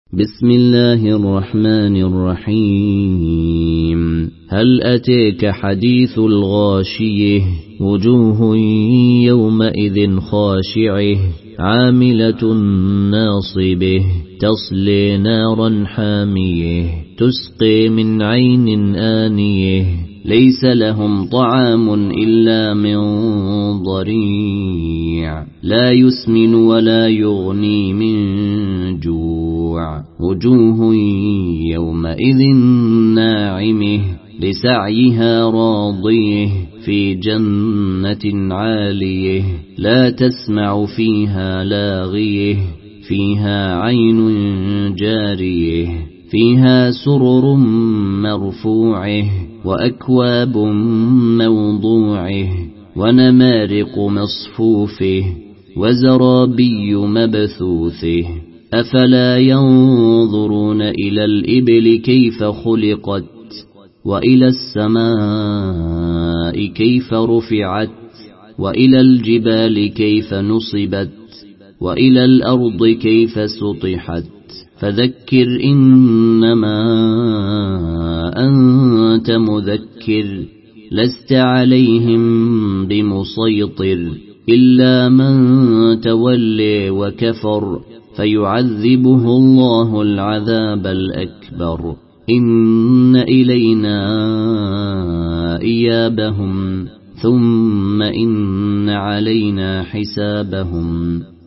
بسم الله الرحمن الرحيم هل أتيك حديث الغاشية وجوه يومئذ خاشعة عاملة ناصبة تصلي نارا حامية تسقي من عين آنية ليس لهم طعام إلا من ضريع لا يسمن ولا يغني من جوع وجوه يومئذ ناعمة لسعيها راضية في جنة عالية لا تسمع فيها لاغية فيها عين جارية فيها سرر مرفوعة وأكواب موضوعة ونمارق مصفوفة وزرابي مبثوثة أفلا ينظرون إلى الإبل كيف خلقت وإلى السماء كيف رفعت وإلى الجبال كيف نصبت وإلى الأرض كيف سطحت فذكر إنما أنت مذكر لست عليهم بمسيطر إلا من تولي وكفر فيعذبه الله العذاب الأكبر إن إلينا إيابهم ثم إن علينا حسابهم